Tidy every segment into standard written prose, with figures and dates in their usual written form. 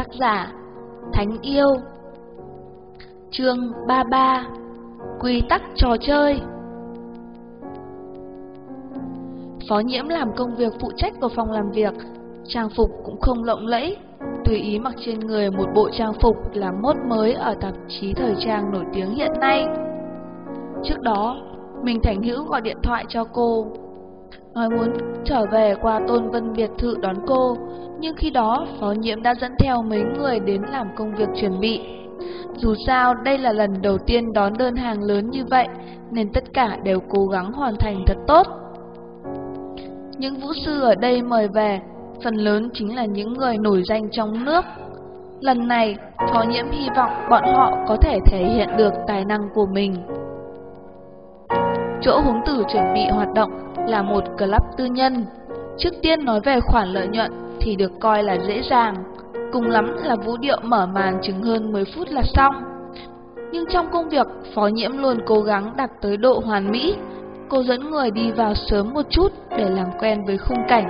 Tác giả Thánh Yêu. Chương 33. Quy tắc trò chơi. Phó Nhiễm làm công việc phụ trách của phòng làm việc, trang phục cũng không lộng lẫy, tùy ý mặc trên người một bộ trang phục là mốt mới ở tạp chí thời trang nổi tiếng hiện nay. Trước đó, Minh Thành Hữu gọi điện thoại cho cô, nói muốn trở về qua Tôn Vân biệt thự đón cô, nhưng khi đó Phó Nhiễm đã dẫn theo mấy người đến làm công việc chuẩn bị. Dù sao đây là lần đầu tiên đón đơn hàng lớn như vậy, nên tất cả đều cố gắng hoàn thành thật tốt. Những vũ sư ở đây mời về, phần lớn chính là những người nổi danh trong nước. Lần này, Phó Nhiễm hy vọng bọn họ có thể thể hiện được tài năng của mình. Chỗ Huống Tử chuẩn bị hoạt động là một club tư nhân. Trước tiên nói về khoản lợi nhuận thì được coi là dễ dàng, cùng lắm là vũ điệu mở màn chừng hơn 10 phút là xong. Nhưng trong công việc, Phó Nhiễm luôn cố gắng đạt tới độ hoàn mỹ. Cô dẫn người đi vào sớm một chút để làm quen với khung cảnh.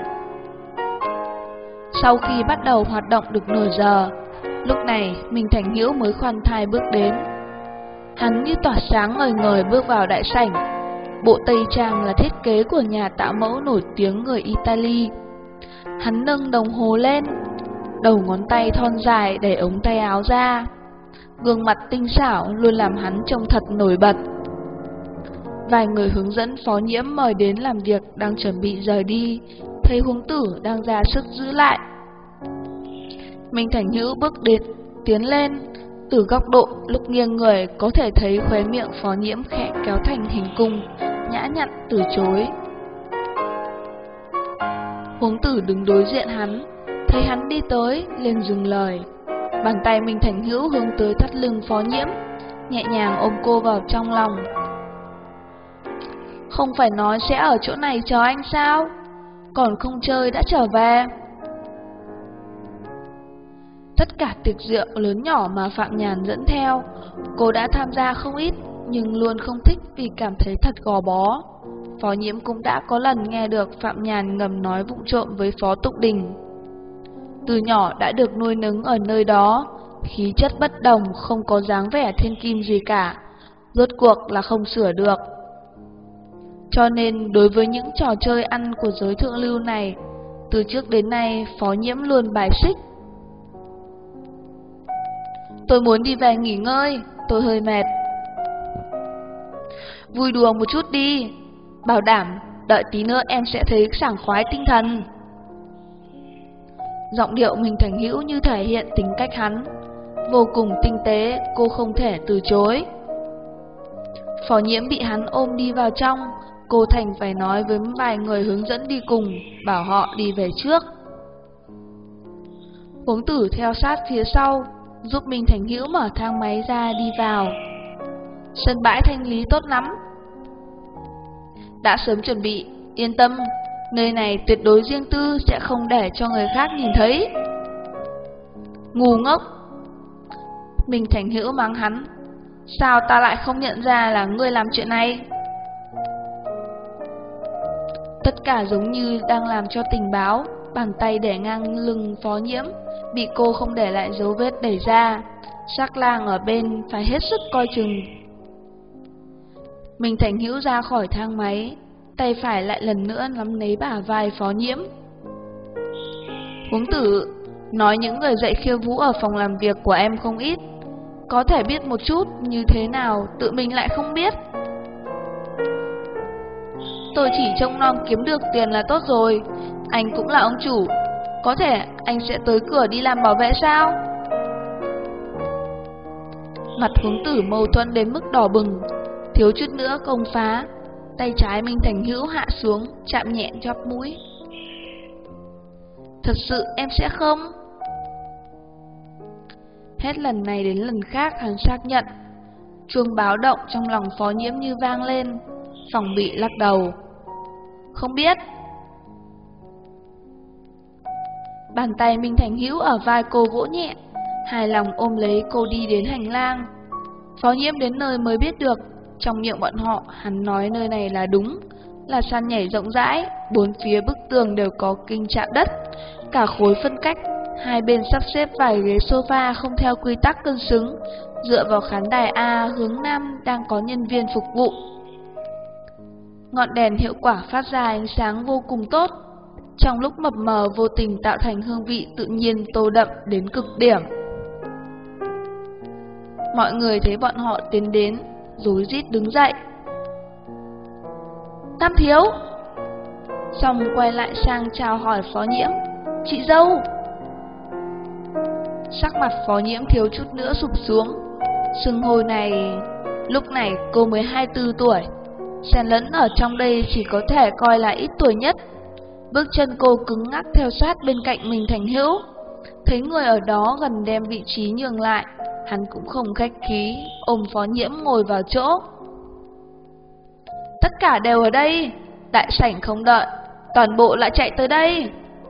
Sau khi bắt đầu hoạt động được nửa giờ, lúc này Minh Thành Hữu mới khoan thai bước đến. Hắn như tỏa sáng ngời ngời bước vào đại sảnh. Bộ tây trang là thiết kế của nhà tạo mẫu nổi tiếng người Italy. Hắn nâng đồng hồ lên, đầu ngón tay thon dài đẩy ống tay áo ra. Gương mặt tinh xảo luôn làm hắn trông thật nổi bật. Vài người hướng dẫn Phó Nhiễm mời đến làm việc đang chuẩn bị rời đi, thấy Huống Tử đang ra sức giữ lại. Minh Thành Hữu bước tiến lên, từ góc độ lúc nghiêng người có thể thấy khóe miệng Phó Nhiễm khẽ kéo thành hình cung, nhã nhặn từ chối. Huống Tử đứng đối diện hắn, thấy hắn đi tới, liền dừng lời. Bàn tay Minh Thành Hữu hướng tới thắt lưng Phó Nhiễm, nhẹ nhàng ôm cô vào trong lòng. Không phải nói sẽ ở chỗ này chờ anh sao? Còn không chơi đã trở về. Tất cả tiệc rượu lớn nhỏ mà Phạm Nhàn dẫn theo, cô đã tham gia không ít, nhưng luôn không thích vì cảm thấy thật gò bó. Phó Nhiễm cũng đã có lần nghe được Phạm Nhàn ngầm nói vụng trộm với Phó Tục Đình. Từ nhỏ đã được nuôi nấng ở nơi đó, khí chất bất đồng, không có dáng vẻ thiên kim gì cả, rốt cuộc là không sửa được. Cho nên đối với những trò chơi ăn của giới thượng lưu này, từ trước đến nay Phó Nhiễm luôn bài xích. Tôi muốn đi về nghỉ ngơi, tôi hơi mệt. Vui đùa một chút đi, bảo đảm đợi tí nữa em sẽ thấy sảng khoái tinh thần. Giọng điệu Minh Thành Hữu như thể hiện tính cách hắn, vô cùng tinh tế, cô không thể từ chối. Phó Nhiễm bị hắn ôm đi vào trong, cô thành phải nói với vài người hướng dẫn đi cùng, bảo họ đi về trước. Huống Tử theo sát phía sau, giúp Minh Thành Hữu mở thang máy ra đi vào. Sân bãi thanh lý tốt lắm. Đã sớm chuẩn bị, yên tâm, nơi này tuyệt đối riêng tư, sẽ không để cho người khác nhìn thấy. Ngu ngốc. Minh Thành Hữu mắng hắn, sao ta lại không nhận ra là ngươi làm chuyện này? Tất cả giống như đang làm cho tình báo, bàn tay để ngang lưng Phó Nhiễm, bị cô không để lại dấu vết đẩy ra. Sắc lang ở bên phải hết sức coi chừng. Minh Thành Hữu ra khỏi thang máy, tay phải lại lần nữa nắm lấy bả vai Phó Nhiễm. Huống Tử, nói những người dạy khiêu vũ ở phòng làm việc của em không ít, có thể biết một chút, như thế nào tự mình lại không biết. Tôi chỉ trông nom kiếm được tiền là tốt rồi, anh cũng là ông chủ, có thể anh sẽ tới cửa đi làm bảo vệ sao? Mặt Huống Tử mâu thuẫn đến mức đỏ bừng, thiếu chút nữa công phá. Tay trái Minh Thành Hữu hạ xuống, chạm nhẹ chóp mũi. Thật sự em sẽ không. Hết lần này đến lần khác hắn xác nhận. Chuông báo động trong lòng Phó Nhiễm như vang lên, phòng bị lắc đầu. Không biết. Bàn tay Minh Thành Hữu ở vai cô vỗ nhẹ, hài lòng ôm lấy cô đi đến hành lang. Phó Nhiễm đến nơi mới biết được, trong miệng bọn họ hắn nói nơi này là đúng, là sàn nhảy rộng rãi, bốn phía bức tường đều có kinh chạm đất, cả khối phân cách Hai bên sắp xếp vài ghế sofa không theo quy tắc cân xứng, dựa vào khán đài A hướng Nam đang có nhân viên phục vụ. Ngọn đèn hiệu quả phát ra ánh sáng vô cùng tốt, trong lúc mập mờ vô tình tạo thành hương vị tự nhiên tô đậm đến cực điểm. Mọi người thấy bọn họ tiến đến, rối rít đứng dậy. Tam thiếu! Xong quay lại sang chào hỏi Phó Nhiễm. Chị dâu! Sắc mặt Phó Nhiễm thiếu chút nữa sụp xuống. Xưng hô này, lúc này cô mới 24 tuổi, xen lẫn ở trong đây chỉ có thể coi là ít tuổi nhất. Bước chân cô cứng ngắc theo sát bên cạnh Minh Thành Hữu. Thấy người ở đó gần đem vị trí nhường lại, hắn cũng không khách khí, ôm Phó Nhiễm ngồi vào chỗ. Tất cả đều ở đây, đại sảnh không đợi, toàn bộ lại chạy tới đây.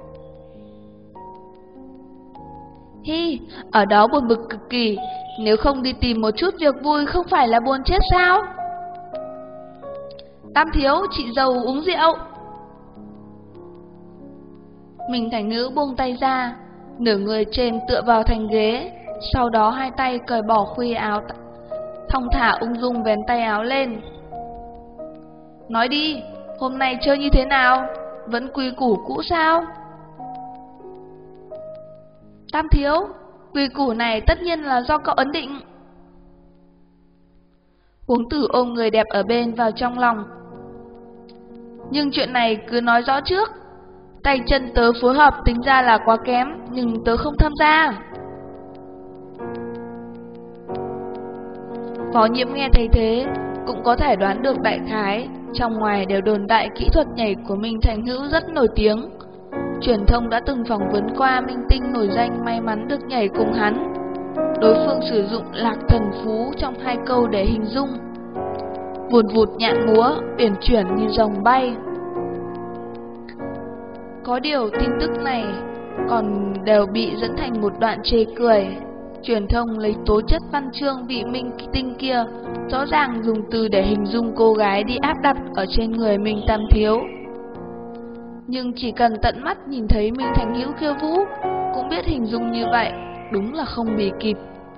Hi, ở đó buồn bực cực kỳ, nếu không đi tìm một chút việc vui không phải là buồn chết sao? Tam thiếu, chị dâu uống rượu. Minh Thành Nữ buông tay ra, nửa người trên tựa vào thành ghế, sau đó hai tay cởi bỏ khuy áo, thong thả ung dung vén tay áo lên. Nói đi, hôm nay chơi như thế nào? Vẫn quy củ cũ sao? Tam thiếu, quy củ này tất nhiên là do cậu ấn định. Huống Tử ôm người đẹp ở bên vào trong lòng. Nhưng chuyện này cứ nói rõ trước. Tay chân tớ phối hợp tính ra là quá kém, nhưng tớ không tham gia. Phó Nhiễm nghe thấy thế, cũng có thể đoán được đại khái. Trong ngoài đều đồn đại kỹ thuật nhảy của Minh Thành Hữu rất nổi tiếng. Truyền thông đã từng phỏng vấn qua minh tinh nổi danh may mắn được nhảy cùng hắn. Đối phương sử dụng lạc thần phú trong 2 câu để hình dung: vụt vụt nhạn múa, uyển chuyển như rồng bay. Có điều tin tức này còn đều bị dẫn thành một đoạn chê cười. Truyền thông lấy tố chất văn chương vị minh tinh kia rõ ràng dùng từ để hình dung cô gái đi áp đặt ở trên người Minh Tam thiếu. Nhưng chỉ cần tận mắt nhìn thấy Minh Thành Hữu khiêu vũ, cũng biết hình dung như vậy đúng là không bì kịp.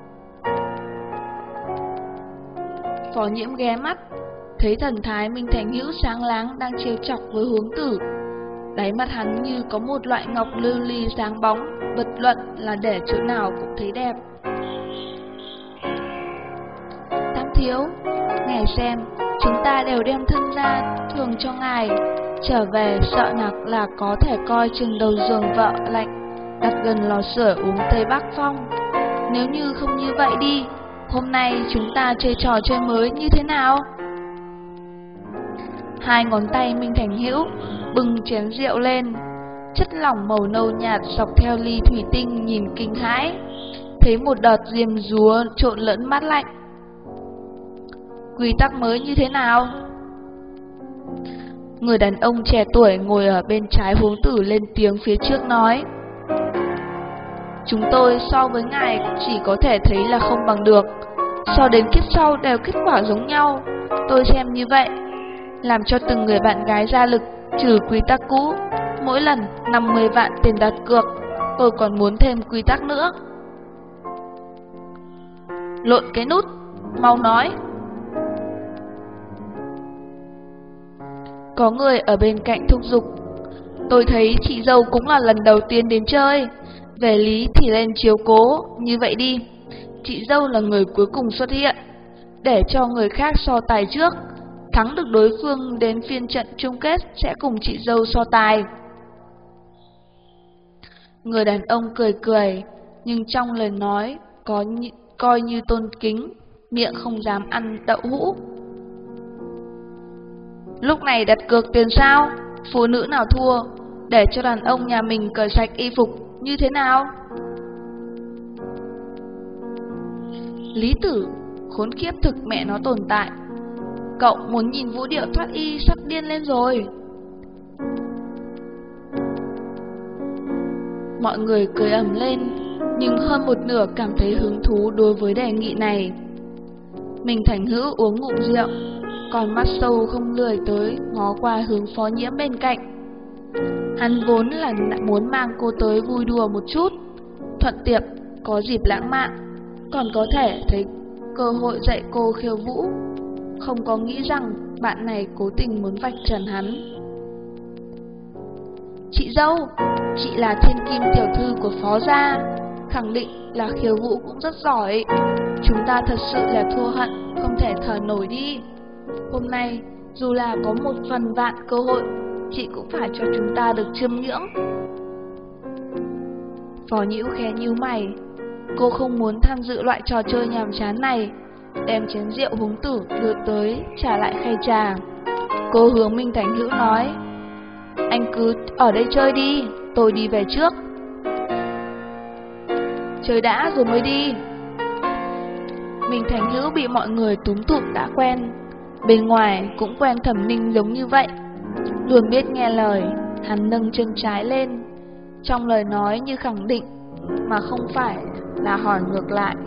Phó Nhiễm ghé mắt, thấy thần thái Minh Thành Hữu sáng láng đang trêu chọc với Huống Tử. Đáy mắt hắn như có một loại ngọc lưu ly sáng bóng, bất luận là để chỗ nào cũng thấy đẹp. Tam thiếu, ngài xem, chúng ta đều đem thân ra thường cho ngài, trở về sợ nặc là có thể coi chừng đầu giường vợ lạnh, đặt gần lò sưởi uống Tây Bắc Phong. Nếu như không như vậy đi, hôm nay chúng ta chơi trò chơi mới như thế nào? Hai ngón tay Minh Thành Hữu bưng chén rượu lên, chất lỏng màu nâu nhạt dọc theo ly thủy tinh nhìn kinh hãi, thấy một đợt diêm dúa trộn lẫn mát lạnh. Quy tắc mới như thế nào? Người đàn ông trẻ tuổi ngồi ở bên trái Huống Tử lên tiếng phía trước nói: Chúng tôi so với ngài chỉ có thể thấy là không bằng được, so đến kiếp sau đều kết quả giống nhau. Tôi xem như vậy, làm cho từng người bạn gái ra lực, trừ quy tắc cũ, mỗi lần 50 vạn tiền đặt cược. Tôi còn muốn thêm quy tắc nữa. Lộn cái nút, mau nói. Có người ở bên cạnh thúc giục: Tôi thấy chị dâu cũng là lần đầu tiên đến chơi, về lý thì lên chiếu cố. Như vậy đi, chị dâu là người cuối cùng xuất hiện, để cho người khác so tài trước, thắng được đối phương đến phiên trận chung kết sẽ cùng chị dâu so tài. Người đàn ông cười cười, nhưng trong lời nói coi như tôn kính, miệng không dám ăn đậu hũ. Lúc này đặt cược tiền sao? Phụ nữ nào thua, để cho đàn ông nhà mình cởi sạch y phục, như thế nào? Lý Tử, khốn kiếp thực mẹ nó tồn tại. Cậu muốn nhìn vũ điệu thoát y sắp điên lên rồi. Mọi người cười ầm lên, nhưng hơn một nửa cảm thấy hứng thú đối với đề nghị này. Minh Thành Hữu uống ngụm rượu, còn mắt sâu không lười tới ngó qua hướng Phó Nhiễm bên cạnh. Hắn vốn là muốn mang cô tới vui đùa một chút, thuận tiện, có dịp lãng mạn, còn có thể thấy cơ hội dạy cô khiêu vũ. Không có nghĩ rằng bạn này cố tình muốn vạch trần hắn. Chị dâu, chị là thiên kim tiểu thư của phó gia, khẳng định là khiêu vũ cũng rất giỏi. Chúng ta thật sự là thua hận, không thể thở nổi đi. Hôm nay, dù là có 1/1000 cơ hội, chị cũng phải cho chúng ta được chiêm ngưỡng. Phó Nhĩu khẽ nhíu mày. Cô không muốn tham dự loại trò chơi nhàm chán này. Đem chén rượu húng tử đưa tới, trả lại khay trà. Cô hướng Minh Thành Hữu nói: anh cứ ở đây chơi đi, tôi đi về trước. Chơi đã rồi mới đi. Minh Thành Hữu bị mọi người túm tụm đã quen, bên ngoài cũng quen Thẩm Ninh giống như vậy, luôn biết nghe lời. Hắn nâng chân trái lên, trong lời nói như khẳng định, mà không phải là hỏi ngược lại.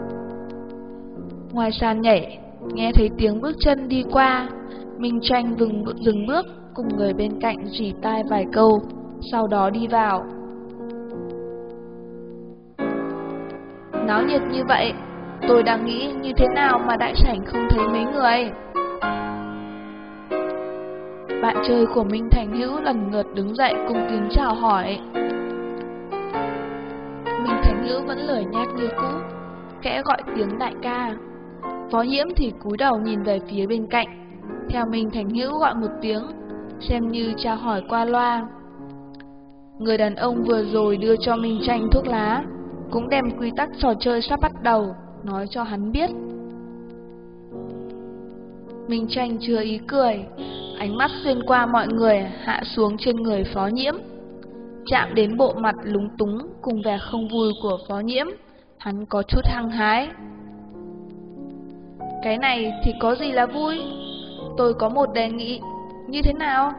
Ngoài sàn nhảy, nghe thấy tiếng bước chân đi qua. Minh Tranh dừng bước, cùng người bên cạnh rỉ tai vài câu, sau đó đi vào. Náo nhiệt như vậy, tôi đang nghĩ như thế nào mà đại sảnh không thấy mấy người. Bạn chơi của Minh Thành Hữu lần lượt đứng dậy cung kính chào hỏi. Minh Thành Hữu vẫn lười nhác như cũ, khẽ gọi tiếng đại ca. Phó Nhiễm thì cúi đầu nhìn về phía bên cạnh, theo Minh Thành Hữu gọi một tiếng, xem như chào hỏi qua loa. Người đàn ông vừa rồi đưa cho Minh Tranh thuốc lá, cũng đem quy tắc trò chơi sắp bắt đầu nói cho hắn biết. Minh Tranh chưa ý cười, ánh mắt xuyên qua mọi người hạ xuống trên người Phó Nhiễm, chạm đến bộ mặt lúng túng cùng vẻ không vui của Phó Nhiễm. Hắn có chút hăng hái. Cái này thì có gì là vui? Tôi có một đề nghị, như thế nào?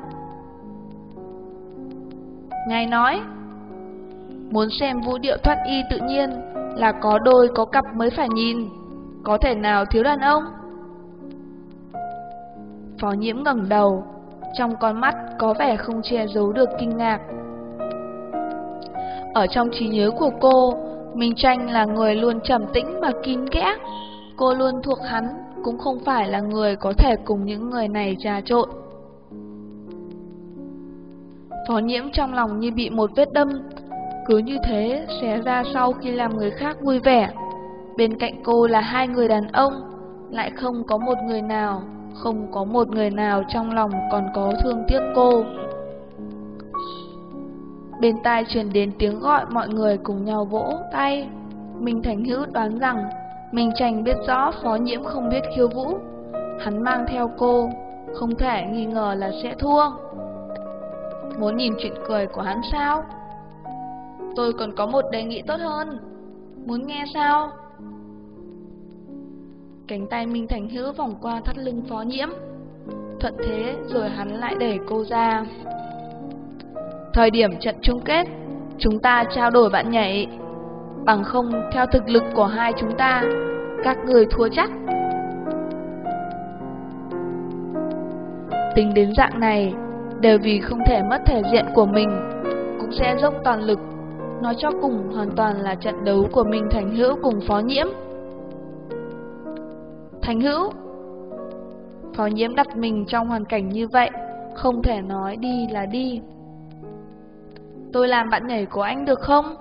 Ngài nói, muốn xem vũ điệu thoát y tự nhiên là có đôi có cặp mới phải nhìn, có thể nào thiếu đàn ông? Phó Nhiễm ngẩng đầu, trong con mắt có vẻ không che giấu được kinh ngạc. Ở trong trí nhớ của cô, Minh Tranh là người luôn trầm tĩnh và kín kẽ. Cô luôn thuộc hắn, cũng không phải là người có thể cùng những người này trà trộn. Phó Nhiễm trong lòng như bị một vết đâm, cứ như thế xé ra sau khi làm người khác vui vẻ. Bên cạnh cô là hai người đàn ông, lại không có một người nào trong lòng còn có thương tiếc cô. Bên tai truyền đến tiếng gọi, mọi người cùng nhau vỗ tay. Minh Thành Hữu đoán rằng Minh Tranh biết rõ Phó Nhiễm không biết khiêu vũ, hắn mang theo cô, không thể nghi ngờ là sẽ thua. Muốn nhìn chuyện cười của hắn sao? Tôi còn có một đề nghị tốt hơn, muốn nghe sao? Cánh tay Minh Thành Hữu vòng qua thắt lưng Phó Nhiễm, thuận thế rồi hắn lại đẩy cô ra. Thời điểm trận chung kết, chúng ta trao đổi bạn nhảy, bằng không theo thực lực của hai chúng ta, các người thua chắc. Tính đến dạng này, đều vì không thể mất thể diện của mình, cũng sẽ dốc toàn lực. Nói cho cùng hoàn toàn là trận đấu của Minh Thành Hữu cùng Phó Nhiễm. Thành Hữu. Phó Nhiễm đặt mình trong hoàn cảnh như vậy, không thể nói đi là đi. Tôi làm bạn nhảy của anh được không?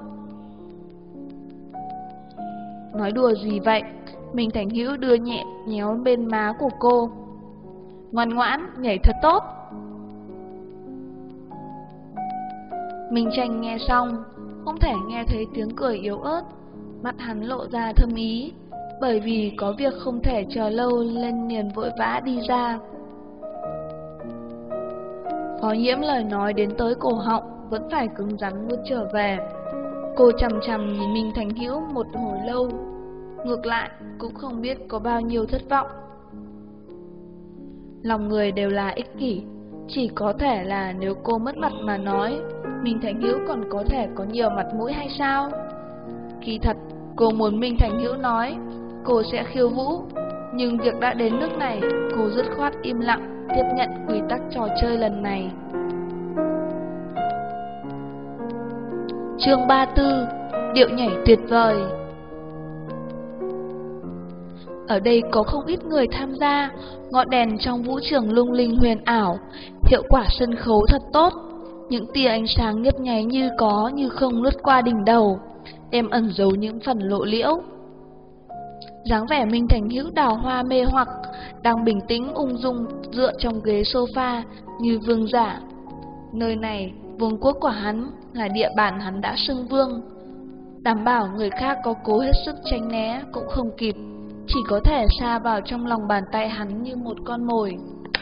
Nói đùa gì vậy? Minh Thành Hữu đưa nhẹ nhéo bên má của cô. Ngoan ngoãn, nhảy thật tốt. Minh Tranh nghe xong, không thể nghe thấy tiếng cười yếu ớt, mắt hắn lộ ra thâm ý, bởi vì có việc không thể chờ lâu nên liền vội vã đi ra. Phó Nhiễm lời nói đến tới cổ họng, vẫn phải cứng rắn nuốt trở về. Cô chằm chằm nhìn Minh Thành Hữu một hồi lâu, ngược lại cũng không biết có bao nhiêu thất vọng. Lòng người đều là ích kỷ, chỉ có thể là nếu cô mất mặt mà nói, Minh Thành Hữu còn có thể có nhiều mặt mũi hay sao? Kỳ thật, cô muốn Minh Thành Hữu nói cô sẽ khiêu vũ, nhưng việc đã đến nước này, cô dứt khoát im lặng tiếp nhận quy tắc trò chơi lần này. Chương 34. điệu nhảy tuyệt vời. Ở đây có không ít người tham gia, ngọn đèn trong vũ trường lung linh huyền ảo, hiệu quả sân khấu thật tốt. Những tia ánh sáng nhấp nháy như có như không lướt qua đỉnh đầu, đem ẩn giấu những phần lộ liễu. Dáng vẻ Minh Thành Hữu đào hoa mê hoặc, đang bình tĩnh ung dung dựa trong ghế sofa như vương giả. Nơi này, vương quốc của hắn, là địa bàn hắn đã xưng vương. Đảm bảo người khác có cố hết sức tránh né cũng không kịp, chỉ có thể sa vào trong lòng bàn tay hắn như một con mồi.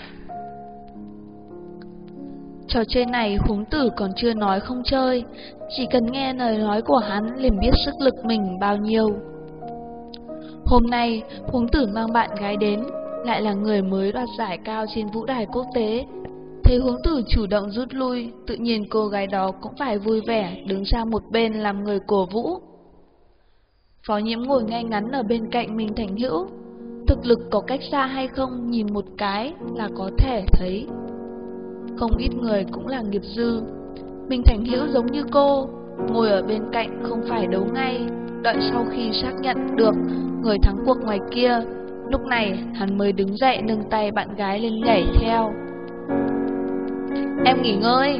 Trò chơi này Huống Tử còn chưa nói không chơi, chỉ cần nghe lời nói của hắn liền biết sức lực mình bao nhiêu. Hôm nay, Huống Tử mang bạn gái đến, lại là người mới đoạt giải cao trên vũ đài quốc tế. Thấy Huống Tử chủ động rút lui, tự nhiên cô gái đó cũng phải vui vẻ đứng sang một bên làm người cổ vũ. Phó Nhiễm ngồi ngay ngắn ở bên cạnh Minh Thành Hữu. Thực lực có cách xa hay không nhìn một cái là có thể thấy. Không ít người cũng là nghiệp dư. Minh Thành Hữu giống như cô, ngồi ở bên cạnh không phải đấu ngay, đợi sau khi xác nhận được người thắng cuộc ngoài kia, lúc này hắn mới đứng dậy nâng tay bạn gái lên nhảy theo. Em nghỉ ngơi.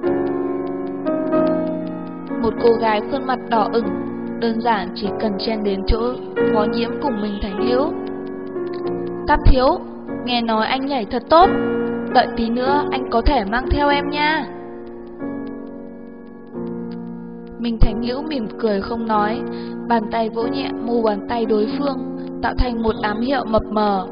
Một cô gái khuôn mặt đỏ ửng, đơn giản chỉ cần chen đến chỗ Phó Nhiễm cùng Minh Thành Hữu. Tam thiếu, nghe nói anh nhảy thật tốt, đợi tí nữa anh có thể mang theo em nha. Minh Thành Hữu mỉm cười không nói, bàn tay vỗ nhẹ mu bàn tay đối phương, tạo thành một ám hiệu mập mờ.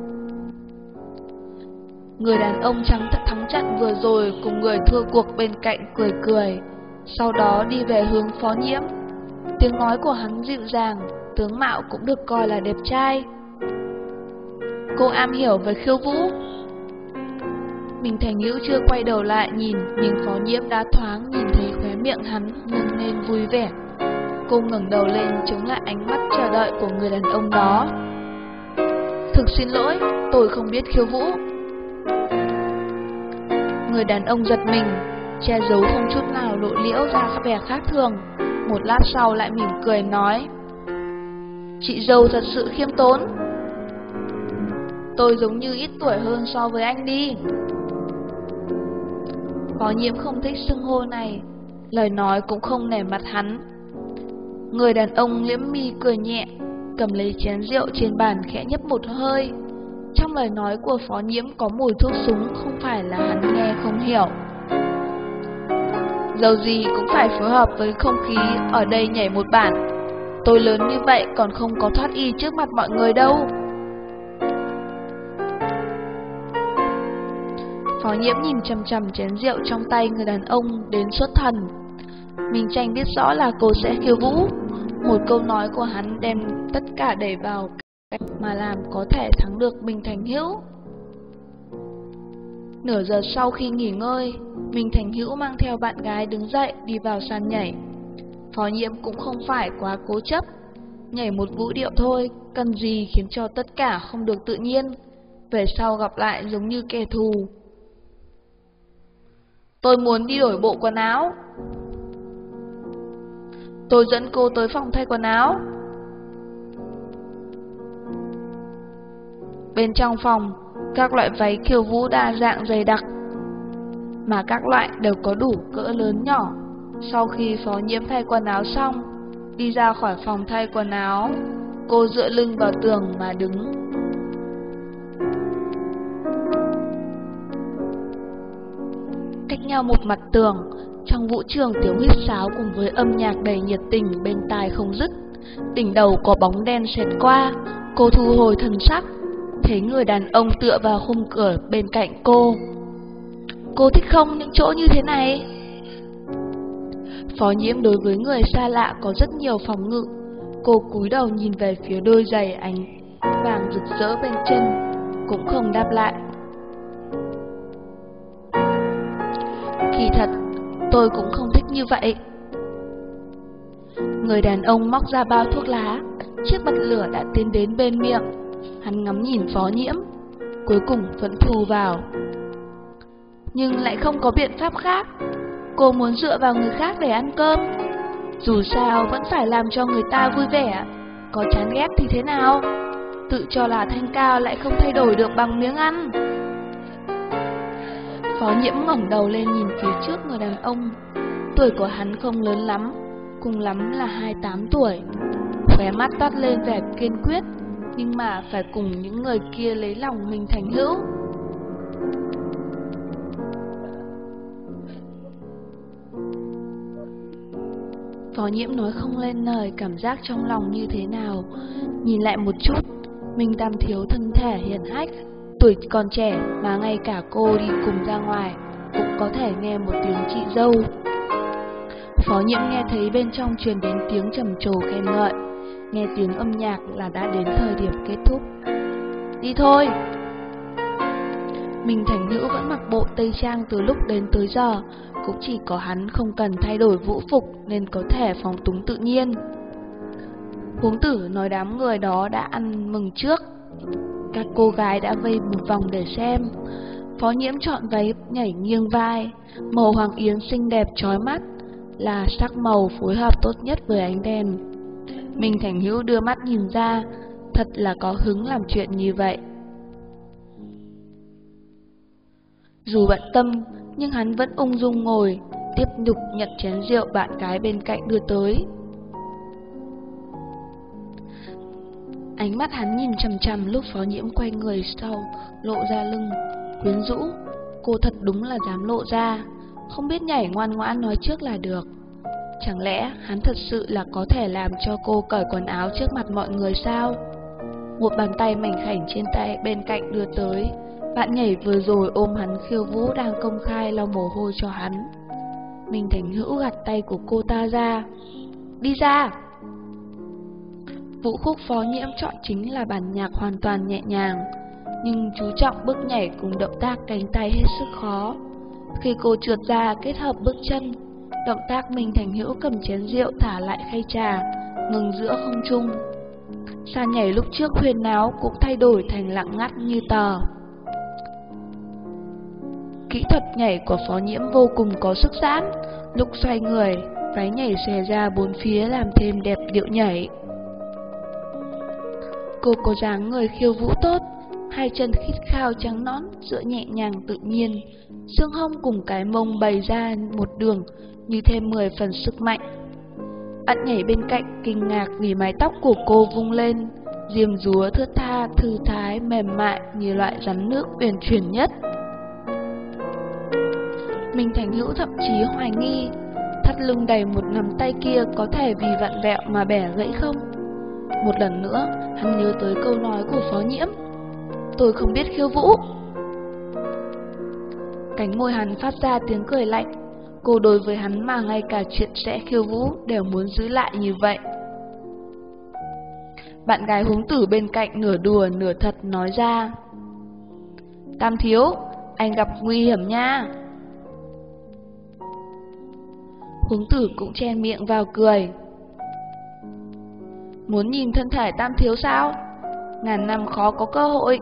Người đàn ông thắng trận vừa rồi cùng người thua cuộc bên cạnh cười cười, sau đó đi về hướng Phó Nhiễm. Tiếng nói của hắn dịu dàng, tướng mạo cũng được coi là đẹp trai. Cô am hiểu về khiêu vũ. Minh Thành Hữu chưa quay đầu lại nhìn, nhưng Phó Nhiễm đã thoáng nhìn thấy khóe miệng hắn nâng lên vui vẻ. Cô ngẩng đầu lên chống lại ánh mắt chờ đợi của người đàn ông đó. Thực xin lỗi, tôi không biết khiêu vũ. Người đàn ông giật mình, che giấu không chút nào lộ liễu ra vẻ khác thường. Một lát sau lại mỉm cười nói: Chị dâu thật sự khiêm tốn. Tôi giống như ít tuổi hơn so với anh đi. Phó Nhiễm không thích xưng hô này, lời nói cũng không nể mặt hắn. Người đàn ông liễm mi cười nhẹ, cầm lấy chén rượu trên bàn khẽ nhấp một hơi. Trong lời nói của Phó Nhiễm có mùi thuốc súng, không phải là hắn nghe không hiểu. Dầu gì cũng phải phối hợp với không khí ở đây nhảy một bản. Tôi lớn như vậy còn không có thoát y trước mặt mọi người đâu. Phó Nhiễm nhìn chằm chằm chén rượu trong tay người đàn ông đến xuất thần. Minh Tranh biết rõ là cô sẽ khiêu vũ. Một câu nói của hắn đem tất cả đẩy vào cách mà làm có thể thắng được Minh Thành Hữu. Nửa giờ sau khi nghỉ ngơi, Minh Thành Hữu mang theo bạn gái đứng dậy đi vào sàn nhảy. Phó Nhiễm cũng không phải quá cố chấp, nhảy một vũ điệu thôi, cần gì khiến cho tất cả không được tự nhiên, về sau gặp lại giống như kẻ thù. Tôi muốn đi đổi bộ quần áo. Tôi dẫn cô tới phòng thay quần áo. Bên trong phòng, các loại váy khiêu vũ đa dạng dày đặc, mà các loại đều có đủ cỡ lớn nhỏ. Sau khi Phó Nhiễm thay quần áo xong, đi ra khỏi phòng thay quần áo, cô dựa lưng vào tường mà đứng. Cách nhau một mặt tường, trong vũ trường tiếng huýt sáo cùng với âm nhạc đầy nhiệt tình bên tai không dứt. Đỉnh đầu có bóng đen xẹt qua, cô thu hồi thần sắc, thấy người đàn ông tựa vào khung cửa bên cạnh cô. Cô thích không những chỗ như thế này? Phó Nhiễm đối với người xa lạ có rất nhiều phòng ngự. Cô cúi đầu nhìn về phía đôi giày ánh vàng rực rỡ bên chân, cũng không đáp lại. Kỳ thật, tôi cũng không thích như vậy. Người đàn ông móc ra bao thuốc lá, chiếc bật lửa đã tiến đến bên miệng. Hắn ngắm nhìn Phó Nhiễm, cuối cùng vẫn thu vào. Nhưng lại không có biện pháp khác. Cô muốn dựa vào người khác để ăn cơm. Dù sao vẫn phải làm cho người ta vui vẻ, có chán ghét thì thế nào? Tự cho là thanh cao lại không thay đổi được bằng miếng ăn. Phó Nhiễm ngẩng đầu lên nhìn phía trước người đàn ông. Tuổi của hắn không lớn lắm, cùng lắm là 28 tuổi. Khóe mắt toát lên vẻ kiên quyết, nhưng mà phải cùng những người kia lấy lòng Minh Thành Hữu. Phó Nhiễm nói không lên lời cảm giác trong lòng như thế nào. Nhìn lại một chút, Minh Tam Thiếu thân thể hiền hách, tuổi còn trẻ mà ngay cả cô đi cùng ra ngoài cũng có thể nghe một tiếng chị dâu. Phó Nhiễm nghe thấy bên trong truyền đến tiếng trầm trồ khen ngợi, nghe tiếng âm nhạc là đã đến thời điểm kết thúc. Đi thôi. Minh Thành Hữu vẫn mặc bộ tây trang từ lúc đến tới giờ, cũng chỉ có hắn không cần thay đổi vũ phục nên có thể phóng túng tự nhiên. Huống tử nói đám người đó đã ăn mừng trước. Các cô gái đã vây một vòng để xem. Phó Nhiễm chọn váy nhảy nghiêng vai, màu hoàng yến xinh đẹp chói mắt, là sắc màu phối hợp tốt nhất với ánh đèn. Minh Thành Hữu đưa mắt nhìn ra, thật là có hứng làm chuyện như vậy. Dù bận tâm, nhưng hắn vẫn ung dung ngồi, tiếp tục nhận chén rượu bạn gái bên cạnh đưa tới. Ánh mắt hắn nhìn chằm chằm lúc Phó Nhiễm quay người sau, lộ ra lưng, quyến rũ. Cô thật đúng là dám lộ ra, không biết nhảy ngoan ngoãn nói trước là được. Chẳng lẽ hắn thật sự là có thể làm cho cô cởi quần áo trước mặt mọi người sao? Một bàn tay mảnh khảnh trên tay bên cạnh đưa tới. Bạn nhảy vừa rồi ôm hắn khiêu vũ đang công khai lau mồ hôi cho hắn. Minh Thành Hữu gạt tay của cô ta ra. Đi ra! Vũ khúc Phó Nhiễm chọn chính là bản nhạc hoàn toàn nhẹ nhàng, nhưng chú trọng bước nhảy cùng động tác cánh tay hết sức khó. Khi cô trượt ra kết hợp bước chân, động tác Minh Thành Hữu cầm chén rượu thả lại khay trà, ngừng giữa không trung. Sàn nhảy lúc trước huyên náo cũng thay đổi thành lặng ngắt như tờ. Kỹ thuật nhảy của Phó Nhiễm vô cùng có sức giãn, lúc xoay người, váy nhảy xòe ra bốn phía làm thêm đẹp điệu nhảy. Cô có dáng người khiêu vũ tốt, hai chân khít khao trắng nõn dựa nhẹ nhàng tự nhiên, xương hông cùng cái mông bày ra một đường như thêm 10 phần sức mạnh. Bạn nhảy bên cạnh kinh ngạc vì mái tóc của cô vung lên, diêm dúa thướt tha, thư thái, mềm mại như loại rắn nước uyển chuyển nhất. Minh Thành Hữu thậm chí hoài nghi, thắt lưng đầy một nắm tay kia có thể vì vặn vẹo mà bẻ gãy không? Một lần nữa, hắn nhớ tới câu nói của Phó Nhiễm. Tôi không biết khiêu vũ. Cánh môi hắn phát ra tiếng cười lạnh. Cô đối với hắn mà ngay cả chuyện sẽ khiêu vũ đều muốn giữ lại như vậy. Bạn gái Huống Tử bên cạnh nửa đùa nửa thật nói ra. Tam Thiếu, anh gặp nguy hiểm nha. Huống Tử cũng chen miệng vào cười. Muốn nhìn thân thể Tam Thiếu sao? Ngàn năm khó có cơ hội.